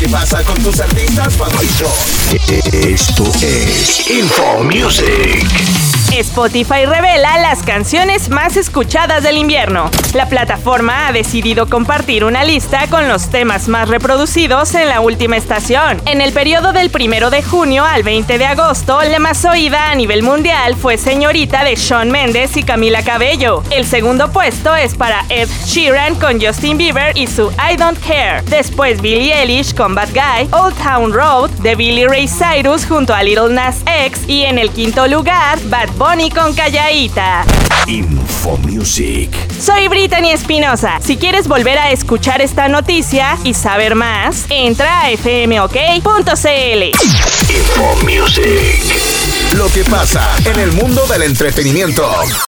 que pasa con tus artistas favoritos. Esto es Info Music. Spotify revela las canciones más escuchadas del invierno. La plataforma ha decidido compartir una lista con los temas más reproducidos en la última estación. En el periodo del 1 de junio al 20 de agosto, la más oída a nivel mundial fue Señorita de Shawn Mendes y Camila Cabello. El segundo puesto es para Ed Sheeran con Justin Bieber y su I Don't Care. Después Billie Eilish con Bad Guy, Old Town Road de Billy Ray Cyrus junto a Lil Nas X y en el quinto lugar, Bad Bunny con Calladita. Info Music. Soy Brittany Espinosa. Si quieres volver a escuchar esta noticia y saber más, entra a fmok.cl. Info Music. Lo que pasa en el mundo del entretenimiento.